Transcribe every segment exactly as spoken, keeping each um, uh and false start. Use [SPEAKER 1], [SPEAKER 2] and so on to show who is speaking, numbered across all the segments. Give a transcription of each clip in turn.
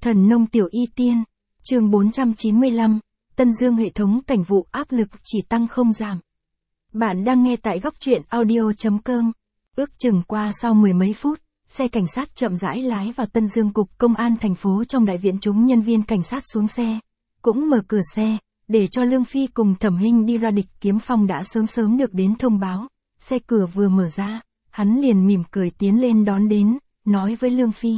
[SPEAKER 1] Thần nông tiểu y tiên, chương bốn trăm chín mươi lăm, Tân Dương hệ thống cảnh vụ áp lực chỉ tăng không giảm. Bạn đang nghe tại góc truyện audio.com. Ước chừng qua sau mười mấy phút, xe cảnh sát chậm rãi lái vào Tân Dương cục công an thành phố. Trong đại viện chúng nhân viên cảnh sát xuống xe, cũng mở cửa xe, để cho Lương Phi cùng Thẩm Hinh đi ra. Địch Kiếm Phong đã sớm sớm được đến thông báo, xe cửa vừa mở ra, hắn liền mỉm cười tiến lên đón đến, nói với Lương Phi.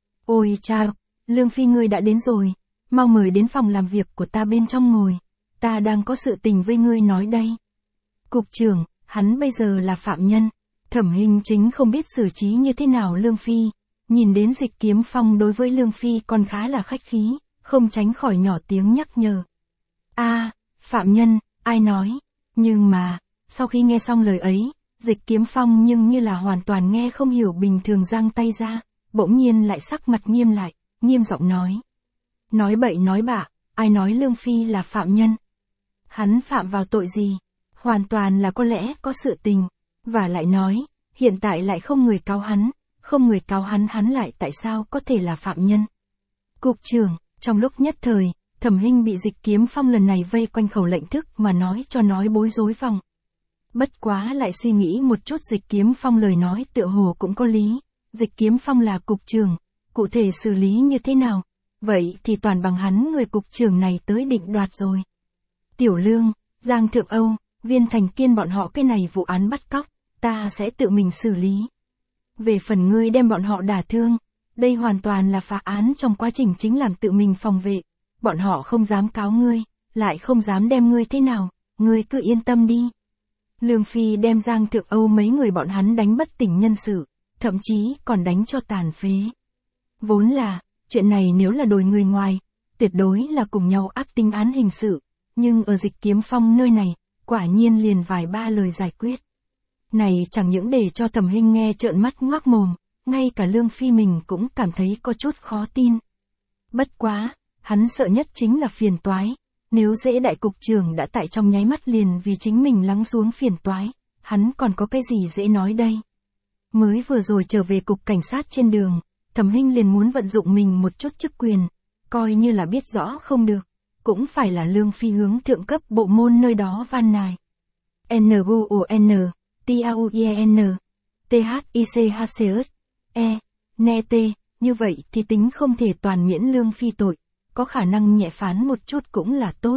[SPEAKER 1] Ôi chào, Lương Phi ngươi đã đến rồi, mau mời đến phòng làm việc của ta bên trong ngồi, ta đang có sự tình với ngươi nói đây. Cục trưởng, hắn bây giờ là phạm nhân, Thẩm Hinh chính không biết xử trí như thế nào Lương Phi, nhìn đến Dịch Kiếm Phong đối với Lương Phi còn khá là khách khí, không tránh khỏi nhỏ tiếng nhắc nhở. A, à, phạm nhân, ai nói, nhưng mà, sau khi nghe xong lời ấy, Dịch Kiếm Phong nhưng như là hoàn toàn nghe không hiểu bình thường giang tay ra, bỗng nhiên lại sắc mặt nghiêm lại, nghiêm giọng nói. Nói bậy nói bạ, ai nói Lương Phi là phạm nhân? Hắn phạm vào tội gì? Hoàn toàn là có lẽ có sự tình, và lại nói, hiện tại lại không người cáo hắn, không người cáo hắn hắn lại tại sao có thể là phạm nhân? Cục trưởng, trong lúc nhất thời, Thẩm Hinh bị Dịch Kiếm Phong lần này vây quanh khẩu lệnh thức mà nói cho nói bối rối vòng. Bất quá lại suy nghĩ một chút, Dịch Kiếm Phong lời nói tựa hồ cũng có lý, Dịch Kiếm Phong là cục trưởng, cụ thể xử lý như thế nào? Vậy thì toàn bằng hắn người cục trưởng này tới định đoạt rồi. Tiểu Lương, Giang Thượng Âu, Viên Thành Kiên bọn họ cái này vụ án bắt cóc, ta sẽ tự mình xử lý. Về phần ngươi đem bọn họ đả thương, đây hoàn toàn là phá án trong quá trình chính làm tự mình phòng vệ. Bọn họ không dám cáo ngươi, lại không dám đem ngươi thế nào, ngươi cứ yên tâm đi. Lương Phi đem Giang Thượng Âu mấy người bọn hắn đánh bất tỉnh nhân sự, thậm chí còn đánh cho tàn phế. Vốn là, chuyện này nếu là đồi người ngoài, tuyệt đối là cùng nhau áp tính án hình sự, nhưng ở Dịch Kiếm Phong nơi này, quả nhiên liền vài ba lời giải quyết. Này chẳng những để cho Thẩm Hinh nghe trợn mắt ngoác mồm, ngay cả Lương Phi mình cũng cảm thấy có chút khó tin. Bất quá, hắn sợ nhất chính là phiền toái, nếu dễ đại cục trưởng đã tại trong nháy mắt liền vì chính mình lắng xuống phiền toái, hắn còn có cái gì dễ nói đây. Mới vừa rồi trở về cục cảnh sát trên đường, Thẩm Hinh liền muốn vận dụng mình một chút chức quyền, coi như là biết rõ không được, cũng phải là Lương Phi hướng thượng cấp bộ môn nơi đó van nài. N G U N, T A U I N, T H I C H C S, E, N T, như vậy thì tính không thể toàn miễn Lương Phi tội, có khả năng nhẹ phán một chút cũng là tốt.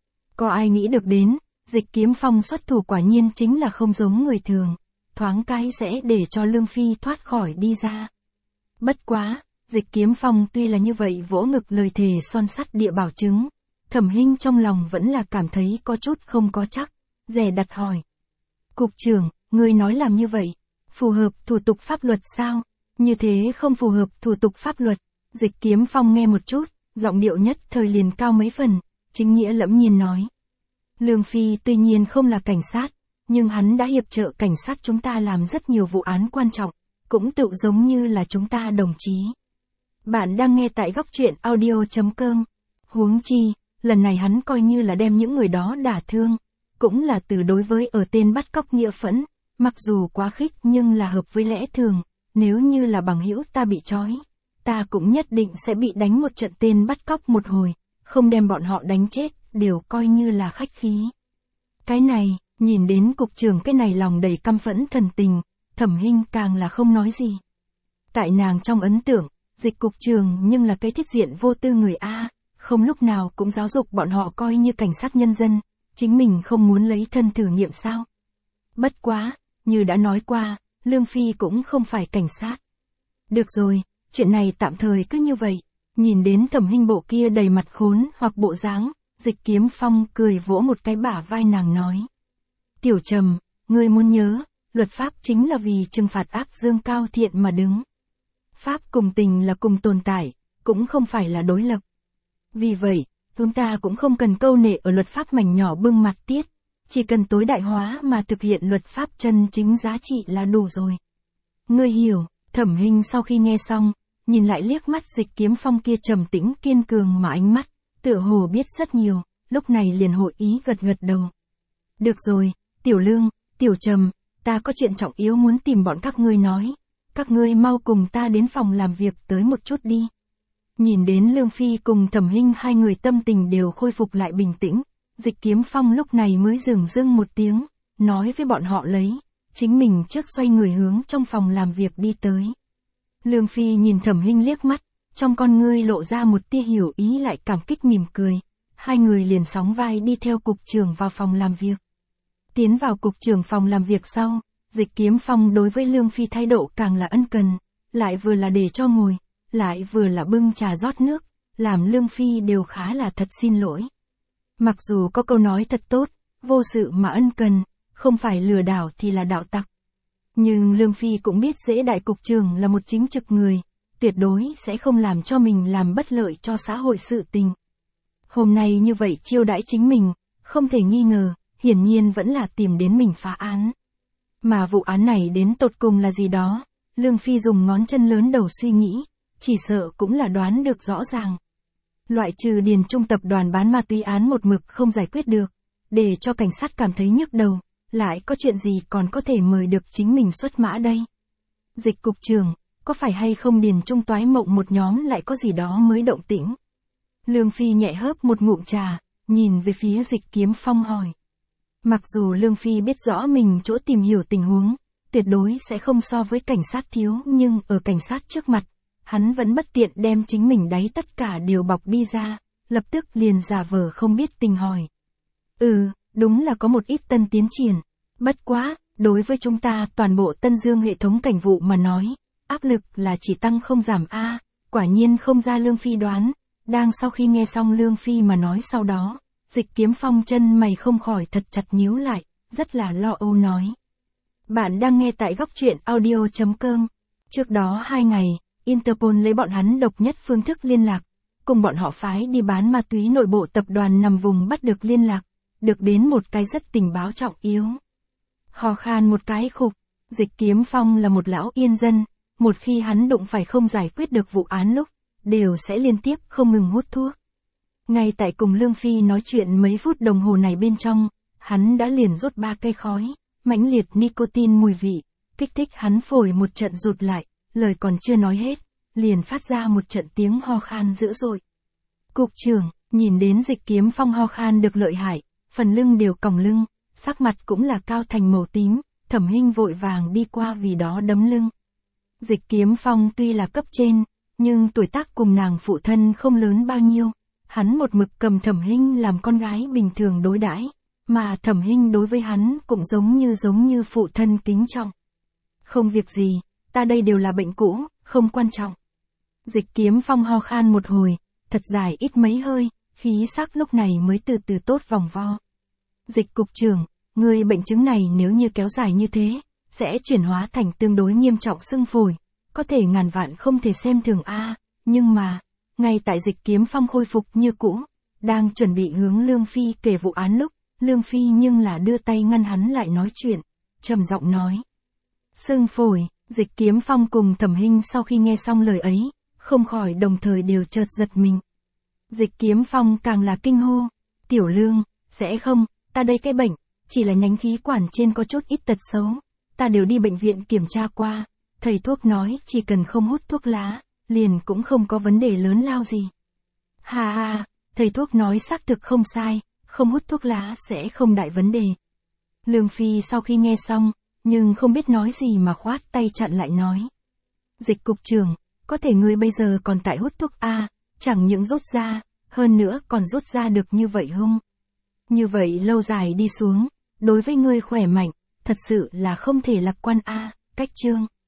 [SPEAKER 1] Có ai nghĩ được đến, Dịch Kiếm Phong xuất thủ quả nhiên chính là không giống người thường, thoáng cái sẽ để cho Lương Phi thoát khỏi đi ra. Bất quá, Dịch Kiếm Phong tuy là như vậy vỗ ngực lời thề son sắt địa bảo chứng, Thẩm Hinh trong lòng vẫn là cảm thấy có chút không có chắc, dè đặt hỏi. Cục trưởng, người nói làm như vậy, phù hợp thủ tục pháp luật sao? Như thế không phù hợp thủ tục pháp luật. Dịch Kiếm Phong nghe một chút, giọng điệu nhất thời liền cao mấy phần, chính nghĩa lẫm nhiên nói. Lương Phi tuy nhiên không là cảnh sát, nhưng hắn đã hiệp trợ cảnh sát chúng ta làm rất nhiều vụ án quan trọng, cũng tự giống như là chúng ta đồng chí. Bạn đang nghe tại góc truyện audio.com. Huống chi, lần này hắn coi như là đem những người đó đả thương, cũng là từ đối với ở tên bắt cóc nghĩa phẫn, mặc dù quá khích nhưng là hợp với lẽ thường, nếu như là bằng hữu ta bị trói, ta cũng nhất định sẽ bị đánh một trận tên bắt cóc một hồi, không đem bọn họ đánh chết, đều coi như là khách khí. Cái này, nhìn đến cục trưởng cái này lòng đầy căm phẫn thần tình, Thẩm Hinh càng là không nói gì. Tại nàng trong ấn tượng, Dịch cục trưởng nhưng là cái thiết diện vô tư người A, không lúc nào cũng giáo dục bọn họ coi như cảnh sát nhân dân, chính mình không muốn lấy thân thử nghiệm sao. Bất quá, như đã nói qua, Lương Phi cũng không phải cảnh sát. Được rồi, chuyện này tạm thời cứ như vậy, nhìn đến Thẩm Hinh bộ kia đầy mặt khốn hoặc bộ dáng, Dịch Kiếm Phong cười vỗ một cái bả vai nàng nói. Tiểu Trầm, ngươi muốn nhớ, luật pháp chính là vì trừng phạt ác dương cao thiện mà đứng. Pháp cùng tình là cùng tồn tại, cũng không phải là đối lập. Vì vậy, chúng ta cũng không cần câu nệ ở luật pháp mảnh nhỏ bưng mặt tiết, chỉ cần tối đại hóa mà thực hiện luật pháp chân chính giá trị là đủ rồi. Ngươi hiểu. Thẩm Hinh sau khi nghe xong, nhìn lại liếc mắt Dịch Kiếm Phong kia trầm tĩnh kiên cường mà ánh mắt, tựa hồ biết rất nhiều, lúc này liền hội ý gật gật đầu. Được rồi, Tiểu Lương, Tiểu Trầm, ta có chuyện trọng yếu muốn tìm bọn các ngươi nói, các ngươi mau cùng ta đến phòng làm việc tới một chút đi. Nhìn đến Lương Phi cùng Thẩm Hinh hai người tâm tình đều khôi phục lại bình tĩnh, Dịch Kiếm Phong lúc này mới dừng dưng một tiếng, nói với bọn họ lấy, chính mình trước xoay người hướng trong phòng làm việc đi tới. Lương Phi nhìn Thẩm Hinh liếc mắt, trong con ngươi lộ ra một tia hiểu ý lại cảm kích mỉm cười, hai người liền sóng vai đi theo cục trưởng vào phòng làm việc. Tiến vào cục trưởng phòng làm việc sau, Dịch Kiếm Phong đối với Lương Phi thái độ càng là ân cần, lại vừa là để cho ngồi, lại vừa là bưng trà rót nước, làm Lương Phi đều khá là thật xin lỗi. Mặc dù có câu nói thật tốt, vô sự mà ân cần, không phải lừa đảo thì là đạo tặc. Nhưng Lương Phi cũng biết dễ đại cục trưởng là một chính trực người, tuyệt đối sẽ không làm cho mình làm bất lợi cho xã hội sự tình. Hôm nay như vậy chiêu đãi chính mình, không thể nghi ngờ, hiển nhiên vẫn là tìm đến mình phá án. Mà vụ án này đến tột cùng là gì đó, Lương Phi dùng ngón chân lớn đầu suy nghĩ, chỉ sợ cũng là đoán được rõ ràng. Loại trừ Điền Trung tập đoàn bán ma túy án một mực không giải quyết được, để cho cảnh sát cảm thấy nhức đầu, lại có chuyện gì còn có thể mời được chính mình xuất mã đây. Dịch cục trưởng, có phải hay không Điền Trung toái mộng một nhóm lại có gì đó mới động tĩnh? Lương Phi nhẹ hớp một ngụm trà, nhìn về phía Dịch Kiếm Phong hỏi. Mặc dù Lương Phi biết rõ mình chỗ tìm hiểu tình huống, tuyệt đối sẽ không so với cảnh sát thiếu, nhưng ở cảnh sát trước mặt, hắn vẫn bất tiện đem chính mình đáy tất cả đều bọc đi ra, lập tức liền giả vờ không biết tình hỏi. Ừ, đúng là có một ít tân tiến triển. Bất quá, đối với chúng ta toàn bộ Tân Dương hệ thống cảnh vụ mà nói, áp lực là chỉ tăng không giảm a. Quả nhiên không ra Lương Phi đoán. Đang sau khi nghe xong Lương Phi mà nói sau đó, Dịch Kiếm Phong chân mày không khỏi thật chặt nhíu lại, rất là lo âu nói. Bạn đang nghe tại góc truyện audio chấm com. Trước đó hai ngày, Interpol lấy bọn hắn độc nhất phương thức liên lạc, cùng bọn họ phái đi bán ma túy nội bộ tập đoàn nằm vùng bắt được liên lạc, được đến một cái rất tình báo trọng yếu. Ho khan một cái khục, Dịch Kiếm Phong là một lão yên dân, một khi hắn đụng phải không giải quyết được vụ án lúc, đều sẽ liên tiếp không ngừng hút thuốc. Ngay tại cùng Lương Phi nói chuyện mấy phút đồng hồ này bên trong, hắn đã liền rút ba cây khói, mãnh liệt nicotine mùi vị, kích thích hắn phổi một trận rụt lại, lời còn chưa nói hết, liền phát ra một trận tiếng ho khan dữ dội. Cục trưởng, nhìn đến Dịch Kiếm Phong ho khan được lợi hại, phần lưng đều còng lưng, sắc mặt cũng là cao thành màu tím, Thẩm Hinh vội vàng đi qua vì đó đấm lưng. Dịch Kiếm Phong tuy là cấp trên, nhưng tuổi tác cùng nàng phụ thân không lớn bao nhiêu, hắn một mực cầm Thẩm Hinh làm con gái bình thường đối đãi, mà Thẩm Hinh đối với hắn cũng giống như giống như phụ thân kính trọng. Không việc gì, ta đây đều là bệnh cũ, không quan trọng. Dịch Kiếm Phong ho khan một hồi, thật dài ít mấy hơi, khí sắc lúc này mới từ từ tốt vòng vo. Dịch cục trưởng, người bệnh chứng này nếu như kéo dài như thế, sẽ chuyển hóa thành tương đối nghiêm trọng sưng phổi, có thể ngàn vạn không thể xem thường a. Nhưng mà, ngay tại Dịch Kiếm Phong khôi phục như cũ, đang chuẩn bị hướng Lương Phi kể vụ án lúc, Lương Phi nhưng là đưa tay ngăn hắn lại nói chuyện, trầm giọng nói. Sưng phổi, Dịch Kiếm Phong cùng Thẩm Hinh sau khi nghe xong lời ấy, không khỏi đồng thời đều chợt giật mình. Dịch Kiếm Phong càng là kinh hô, Tiểu Lương, sẽ không, ta đây cái bệnh, chỉ là nhánh khí quản trên có chút ít tật xấu, ta đều đi bệnh viện kiểm tra qua, thầy thuốc nói chỉ cần không hút thuốc lá, liền cũng không có vấn đề lớn lao gì. Hà hà, thầy thuốc nói xác thực không sai, không hút thuốc lá sẽ không đại vấn đề. Lương Phi sau khi nghe xong, nhưng không biết nói gì mà khoát tay chặn lại nói. Dịch cục trưởng, có thể ngươi bây giờ còn tại hút thuốc a, chẳng những rút ra, hơn nữa còn rút ra được như vậy hung. Như vậy lâu dài đi xuống, đối với ngươi khỏe mạnh, thật sự là không thể lạc quan a, cách chương.